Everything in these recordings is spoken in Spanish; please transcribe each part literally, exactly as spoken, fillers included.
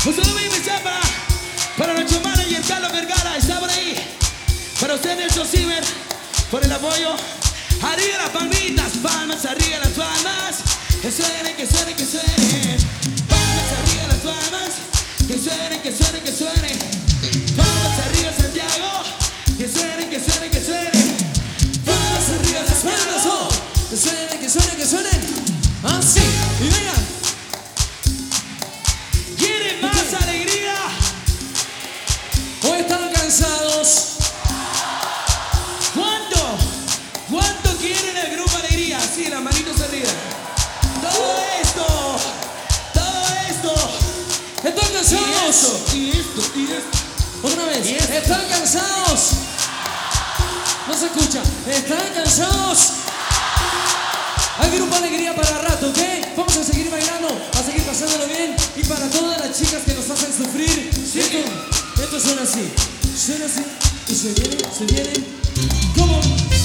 Un saludo muy especial para, para nuestro manager Carlos Vergara, está por ahí. Para usted, Nelson Zimmer, por el apoyo. Arriba las palmitas, palmas, arriba las palmas. Que suenen, que suenen, que suenen. Palmas arriba las palmas. Que suenen, que suenen, que suenen. Palmas arriba Santiago. Que suenen, que suenen, que suenen. Palmas arriba las palmas. Oh, que suenen, que suenen, que suenen. Así, y vengan. ¿Quieren más okay. alegría? ¿O están cansados? ¿Cuánto? ¿Cuánto quieren el grupo Alegría? Sí, las manitos arriba. Todo esto, todo esto. ¿Están cansados? Y esto, y esto, y esto. Otra vez. ¿Están cansados? No se escucha. ¿Están cansados? Hay grupo Alegría para rato, ¿ok? Vamos a seguir bailando, a seguir pasándolo bien. Y para todas las chicas que nos hacen sufrir, sí. esto, esto suena así. Suena así. Y se viene, se viene. ¿Cómo?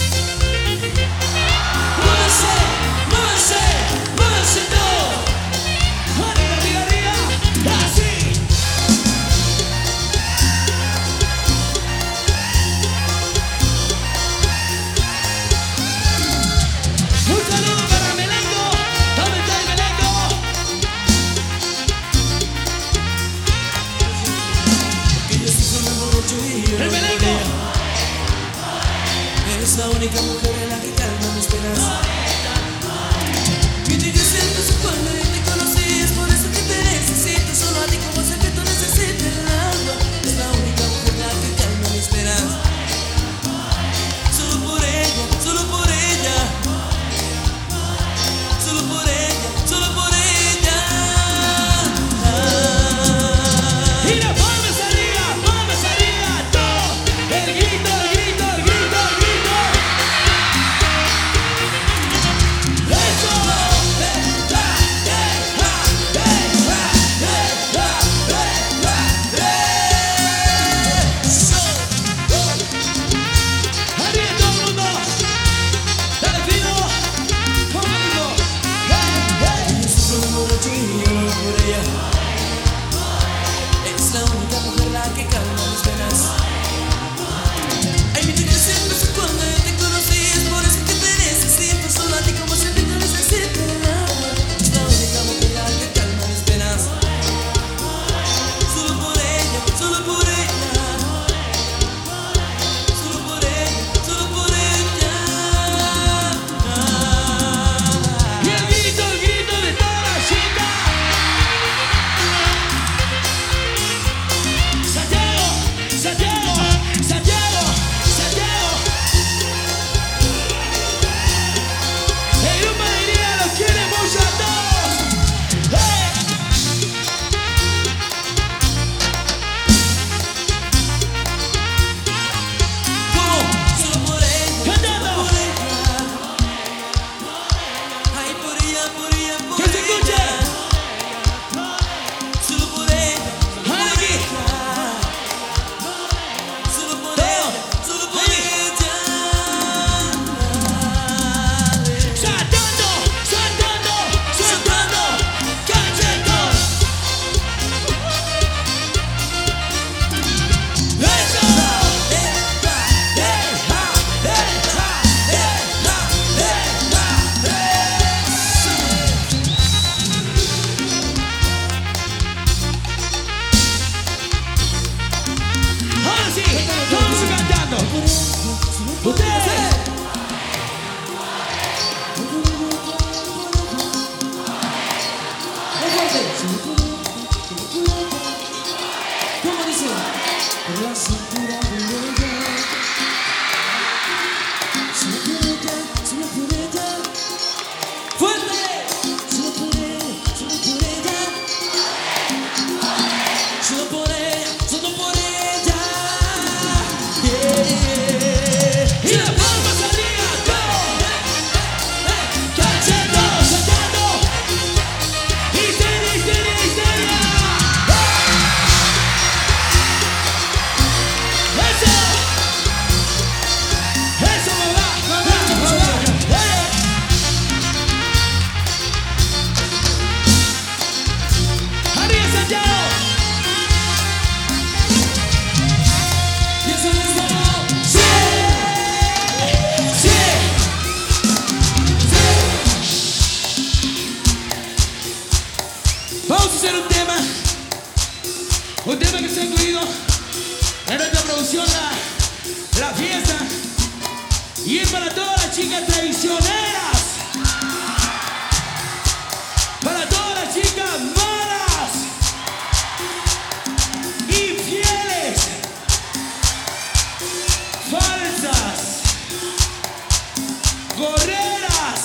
¡Muévese! ¡Muévese! ¡Muévese todo! ¡Arriba, arriba, arriba! ¡Así! Un saludo para Melenco. ¿Dónde está el Melenco? ¡El Melenco! Es la única mujer en la que calma mis penas. Y te sientes cuando yo te conocí. Es por eso que te necesito. Solo a ti como sé que tú necesitas el alma. Es la única mujer en la que calma mis penas. Solo por ella, solo por ella. Solo por ella, solo por ella. Y las palmas arriba, palmas arriba, todo. El grito, el grito, el grito, el grito. ¡Eso! Arriba todo el mundo. Dale fino. Conmigo. Yo sufro de borracho y lloro por ella. Es la única mujer la que calma mis penas. Ay, mi niña siempre fue cuando yo te conocí. Es por eso que te necesito. Solo a ti como siempre te necesito el agua. Es la única mujer la que calma mis penas. Solo por ella, solo por ella. Solo por ella, solo por ella. Y el grito, el grito de toda la chica. Santiago, Santiago, Santiago, Santiago. El grupo Alegría los quiere mucho a todos. ¡Hey! ¿Cómo? Solo por ella, Cantando. solo por ella. Ay, por ella, por ella, por Que se escuche. ella. Solo por ella, solo por Aquí. ella. Solo por Todo. ella, solo por Ahí. ella. Saltando, saltando, saltando, cachetón. ¡Eso! Deja, deja, deja, deja, deja, Ahora sí, todos cantando. Ustedes. ¿Cómo dice? Por la cintura de ella. Solo por ella, solo por ella. ¡Fuerte! Solo por ella, solo por ella. Solo por ella, solo por ella. Yeah. Y las palmas arriba, todo. Cachetón, saltando. Y se dice, dice. Vamos a hacer un tema, un tema que se ha incluido en nuestra producción, la, la fiesta, y es para todas las chicas traicioneras, para todas las chicas malas, infieles, falsas, gorreras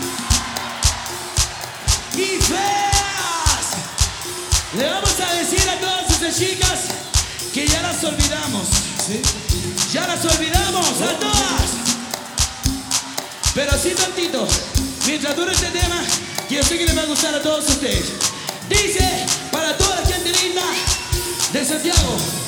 y feas. Le vamos a decir a todas esas chicas que ya las olvidamos. ¿Sí? Ya las olvidamos a todas. Pero sí tantito, mientras dure este tema, que yo sé que les va a gustar a todos ustedes. Dice, para toda la gente linda de Santiago,